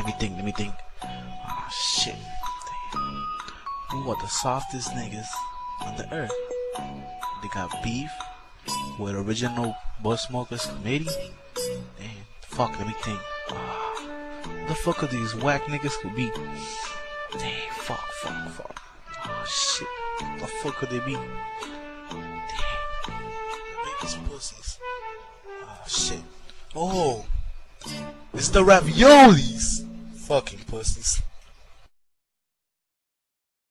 Let me think. Oh shit. Damn. Who are the softest niggas on the earth? They got beef with original Bud Smokers Committee. Damn. Fuck, let me think. What the fuck are these whack niggas could be? Damn, fuck. Oh shit. What the fuck could they be? Damn. Biggest pussies. Oh shit. Oh, it's the raviolis. Fucking pussies.